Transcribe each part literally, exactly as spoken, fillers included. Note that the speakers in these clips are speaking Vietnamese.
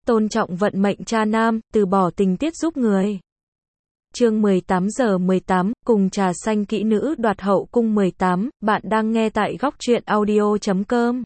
tôn trọng vận mệnh cha nam, từ bỏ tình tiết giúp người. Chương mười tám giờ mười tám, cùng trà xanh kỹ nữ đoạt hậu cung mười tám, bạn đang nghe tại góc truyện audio chấm com.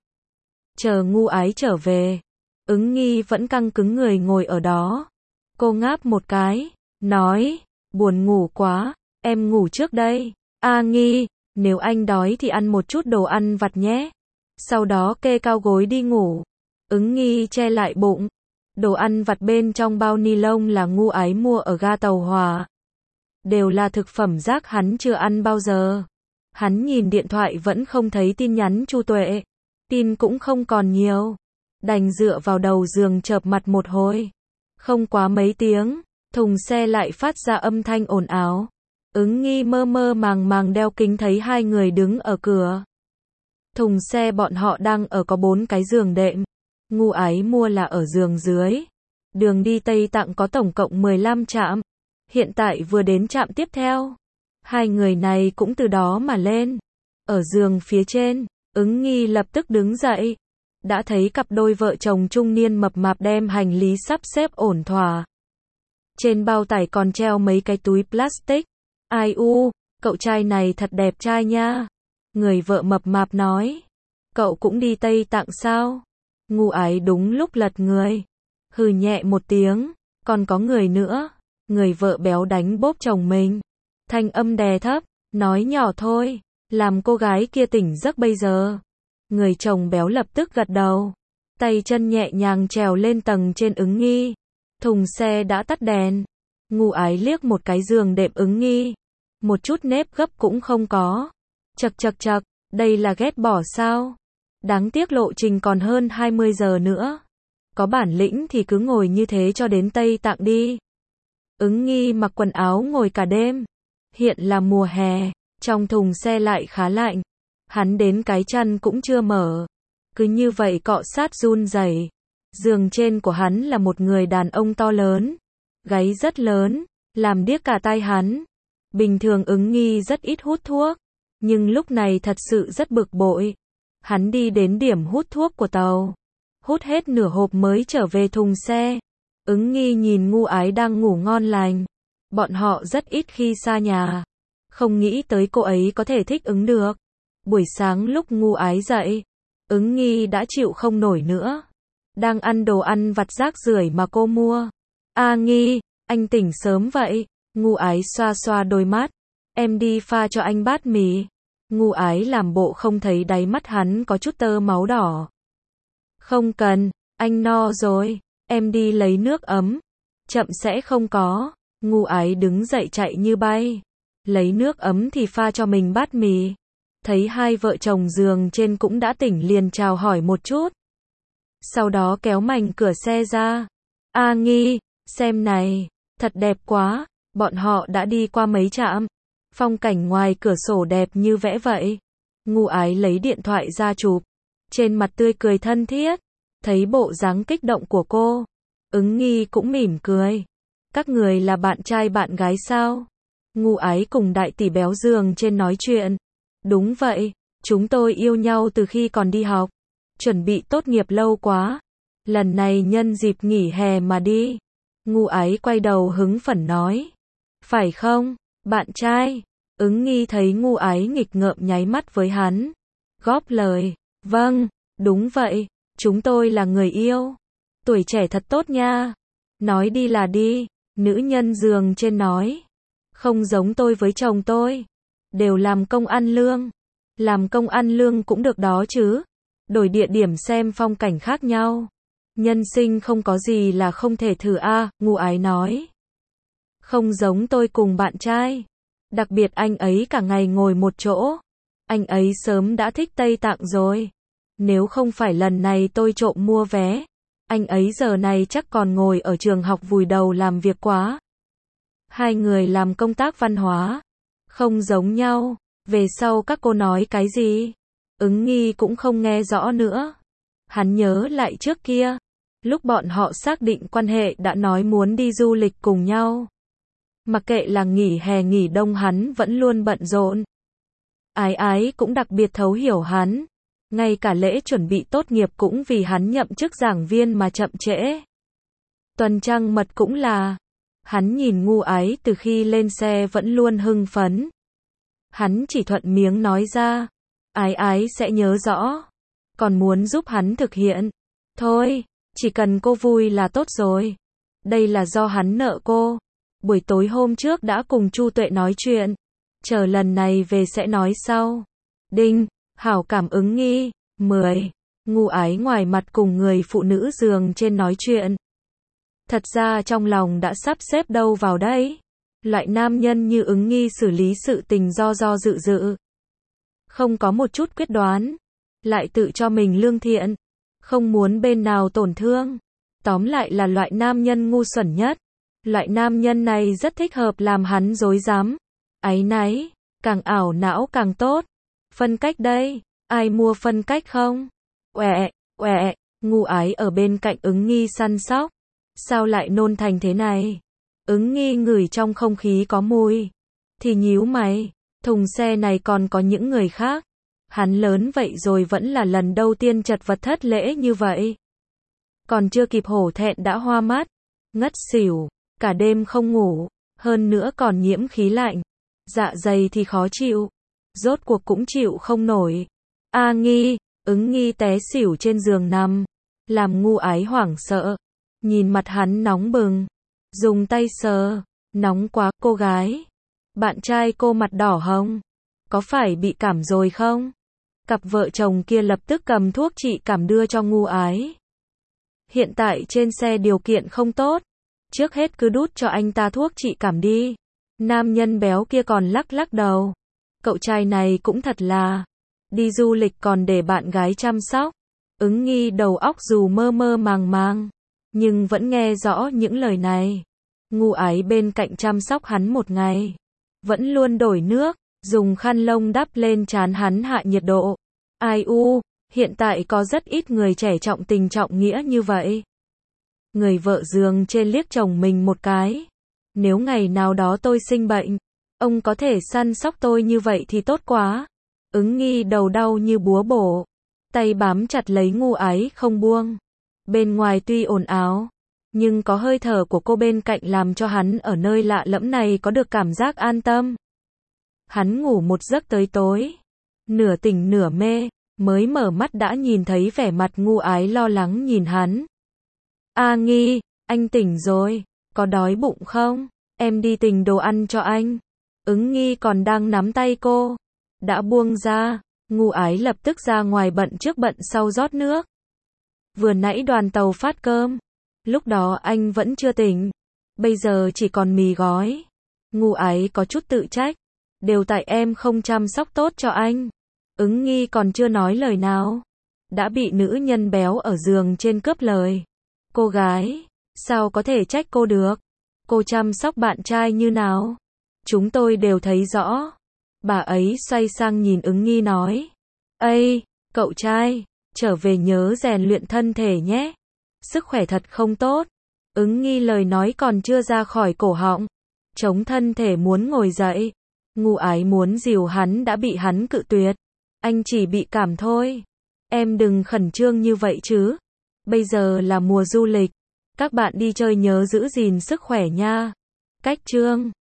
Chờ Ngu Ái trở về, Ứng Nghi vẫn căng cứng người ngồi ở đó. Cô ngáp một cái, nói, buồn ngủ quá, em ngủ trước đây. A Nghi, nếu anh đói thì ăn một chút đồ ăn vặt nhé. Sau đó kê cao gối đi ngủ. Ứng Nghi che lại bụng. Đồ ăn vặt bên trong bao ni lông là Ngu Ái mua ở ga tàu hỏa. Đều là thực phẩm rác hắn chưa ăn bao giờ. Hắn nhìn điện thoại vẫn không thấy tin nhắn Chu Tuệ. Tin cũng không còn nhiều. Đành dựa vào đầu giường chợp mặt một hồi. Không quá mấy tiếng, thùng xe lại phát ra âm thanh ồn ào. Ứng Nghi mơ mơ màng màng đeo kính thấy hai người đứng ở cửa. Thùng xe bọn họ đang ở có bốn cái giường đệm. Ngu Ái mua là ở giường dưới. Đường đi Tây Tạng có tổng cộng mười lăm trạm. Hiện tại vừa đến trạm tiếp theo. Hai người này cũng từ đó mà lên. Ở giường phía trên, Ứng Nghi lập tức đứng dậy. Đã thấy cặp đôi vợ chồng trung niên mập mạp đem hành lý sắp xếp ổn thỏa. Trên bao tải còn treo mấy cái túi plastic. Ai u, cậu trai này thật đẹp trai nha. Người vợ mập mạp nói. Cậu cũng đi Tây Tạng sao? Ngu Ái đúng lúc lật người. Hừ nhẹ một tiếng. Còn có người nữa. Người vợ béo đánh bốp chồng mình. Thanh âm đè thấp. Nói nhỏ thôi. Làm cô gái kia tỉnh giấc bây giờ. Người chồng béo lập tức gật đầu. Tay chân nhẹ nhàng trèo lên tầng trên Ứng Nghi. Thùng xe đã tắt đèn. Ngu Ái liếc một cái giường đệm Ứng Nghi. Một chút nếp gấp cũng không có. Chật chật chật, đây là ghét bỏ sao? Đáng tiếc lộ trình còn hơn hai mươi giờ nữa. Có bản lĩnh thì cứ ngồi như thế cho đến Tây Tạng đi. Ứng Nghi mặc quần áo ngồi cả đêm. Hiện là mùa hè, trong thùng xe lại khá lạnh. Hắn đến cái chăn cũng chưa mở. Cứ như vậy cọ sát run rẩy. Giường trên của hắn là một người đàn ông to lớn. Gáy rất lớn, làm điếc cả tai hắn. Bình thường Ứng Nghi rất ít hút thuốc. Nhưng lúc này thật sự rất bực bội. Hắn đi đến điểm hút thuốc của tàu. Hút hết nửa hộp mới trở về thùng xe. Ứng Nghi nhìn Ngu Ái đang ngủ ngon lành. Bọn họ rất ít khi xa nhà. Không nghĩ tới cô ấy có thể thích ứng được. Buổi sáng lúc Ngu Ái dậy, Ứng Nghi đã chịu không nổi nữa. Đang ăn đồ ăn vặt rác rưởi mà cô mua. A Nghi, anh tỉnh sớm vậy. Ngu Ái xoa xoa đôi mắt. Em đi pha cho anh bát mì. Ngu Ái làm bộ không thấy đáy mắt hắn có chút tơ máu đỏ. Không cần, anh no rồi. Em đi lấy nước ấm. Chậm sẽ không có. Ngu Ái đứng dậy chạy như bay. Lấy nước ấm thì pha cho mình bát mì. Thấy hai vợ chồng giường trên cũng đã tỉnh liền chào hỏi một chút. Sau đó kéo mảnh cửa xe ra. A Nghi, xem này, thật đẹp quá. Bọn họ đã đi qua mấy trạm. Phong cảnh ngoài cửa sổ đẹp như vẽ vậy. Ngu Ái lấy điện thoại ra chụp. Trên mặt tươi cười thân thiết. Thấy bộ dáng kích động của cô. Ứng Nghi cũng mỉm cười. Các người là bạn trai bạn gái sao? Ngu Ái cùng đại tỷ béo giường trên nói chuyện. Đúng vậy, chúng tôi yêu nhau từ khi còn đi học. Chuẩn bị tốt nghiệp lâu quá. Lần này nhân dịp nghỉ hè mà đi. Ngu Ái quay đầu hứng phấn nói. Phải không, bạn trai? Ứng Nghi thấy Ngu Ái nghịch ngợm nháy mắt với hắn. Góp lời. Vâng, đúng vậy, chúng tôi là người yêu. Tuổi trẻ thật tốt nha. Nói đi là đi. Nữ nhân giường trên nói. Không giống tôi với chồng tôi. Đều làm công ăn lương. Làm công ăn lương cũng được đó chứ. Đổi địa điểm xem phong cảnh khác nhau. Nhân sinh không có gì là không thể thử a, à, Ngu Ái nói. Không giống tôi cùng bạn trai. Đặc biệt anh ấy cả ngày ngồi một chỗ. Anh ấy sớm đã thích Tây Tạng rồi. Nếu không phải lần này tôi trộm mua vé, anh ấy giờ này chắc còn ngồi ở trường học vùi đầu làm việc quá. Hai người làm công tác văn hóa. Không giống nhau. Về sau các cô nói cái gì? Ứng Nghi cũng không nghe rõ nữa. Hắn nhớ lại trước kia. Lúc bọn họ xác định quan hệ đã nói muốn đi du lịch cùng nhau. Mặc kệ là nghỉ hè nghỉ đông hắn vẫn luôn bận rộn. Ái Ái cũng đặc biệt thấu hiểu hắn. Ngay cả lễ chuẩn bị tốt nghiệp cũng vì hắn nhậm chức giảng viên mà chậm trễ. Tuần trăng mật cũng là. Hắn nhìn Ngu Ái từ khi lên xe vẫn luôn hưng phấn. Hắn chỉ thuận miệng nói ra. Ái ái sẽ nhớ rõ. Còn muốn giúp hắn thực hiện. Thôi, chỉ cần cô vui là tốt rồi. Đây là do hắn nợ cô. Buổi tối hôm trước đã cùng Chu Tuệ nói chuyện. Chờ lần này về sẽ nói sau. Đinh, hảo cảm ứng nghi. mười. Ngu Ái ngoài mặt cùng người phụ nữ giường trên nói chuyện. Thật ra trong lòng đã sắp xếp đâu vào đấy. Loại nam nhân như ứng nghi xử lý sự tình do do dự dự. Không có một chút quyết đoán. Lại tự cho mình lương thiện. Không muốn bên nào tổn thương. Tóm lại là loại nam nhân ngu xuẩn nhất. Loại nam nhân này rất thích hợp làm hắn rối rắm. Áy náy. Càng ảo não càng tốt. Phân cách đây. Ai mua phân cách không? Uẹ, uẹ. Ngu Ái ở bên cạnh ứng nghi săn sóc. Sao lại nôn thành thế này? Ứng nghi ngửi trong không khí có mùi. Thì nhíu mày. Thùng xe này còn có những người khác. Hắn lớn vậy rồi vẫn là lần đầu tiên chật vật thất lễ như vậy. Còn chưa kịp hổ thẹn đã hoa mắt. Ngất xỉu. Cả đêm không ngủ. Hơn nữa còn nhiễm khí lạnh. Dạ dày thì khó chịu. Rốt cuộc cũng chịu không nổi. A nghi. Ứng nghi té xỉu trên giường nằm. Làm Ngu Ái hoảng sợ. Nhìn mặt hắn nóng bừng. Dùng tay sờ. Nóng quá cô gái. Bạn trai cô mặt đỏ hồng. Có phải bị cảm rồi không? Cặp vợ chồng kia lập tức cầm thuốc trị cảm đưa cho Ngu Ái. Hiện tại trên xe điều kiện không tốt. Trước hết cứ đút cho anh ta thuốc trị cảm đi. Nam nhân béo kia còn lắc lắc đầu. Cậu trai này cũng thật là. Đi du lịch còn để bạn gái chăm sóc. Ứng nghi đầu óc dù mơ mơ màng màng. Nhưng vẫn nghe rõ những lời này. Ngu Ái bên cạnh chăm sóc hắn một ngày. Vẫn luôn đổi nước. Dùng khăn lông đắp lên trán hắn hạ nhiệt độ. Ai u, hiện tại có rất ít người trẻ trọng tình trọng nghĩa như vậy. Người vợ giường trên liếc chồng mình một cái. Nếu ngày nào đó tôi sinh bệnh, ông có thể săn sóc tôi như vậy thì tốt quá. Ứng nghi đầu đau như búa bổ. Tay bám chặt lấy Ngu Ái không buông. Bên ngoài tuy ồn ào, nhưng có hơi thở của cô bên cạnh làm cho hắn ở nơi lạ lẫm này có được cảm giác an tâm. Hắn ngủ một giấc tới tối. Nửa tỉnh nửa mê, mới mở mắt đã nhìn thấy vẻ mặt Ngu Ái lo lắng nhìn hắn. A nghi, anh tỉnh rồi, có đói bụng không? Em đi tìm đồ ăn cho anh. Ứng nghi còn đang nắm tay cô. Đã buông ra, Ngu Ái lập tức ra ngoài bận trước bận sau rót nước. Vừa nãy đoàn tàu phát cơm. Lúc đó anh vẫn chưa tỉnh. Bây giờ chỉ còn mì gói. Ngu Ái có chút tự trách. Đều tại em không chăm sóc tốt cho anh. Ứng nghi còn chưa nói lời nào. Đã bị nữ nhân béo ở giường trên cướp lời. Cô gái, sao có thể trách cô được? Cô chăm sóc bạn trai như nào? Chúng tôi đều thấy rõ. Bà ấy xoay sang nhìn ứng nghi nói. Ây, cậu trai, trở về nhớ rèn luyện thân thể nhé. Sức khỏe thật không tốt. Ứng nghi lời nói còn chưa ra khỏi cổ họng. Chống thân thể muốn ngồi dậy. Ngu Ái muốn dìu hắn đã bị hắn cự tuyệt. Anh chỉ bị cảm thôi. Em đừng khẩn trương như vậy chứ. Bây giờ là mùa du lịch. Các bạn đi chơi nhớ giữ gìn sức khỏe nha. Cách chương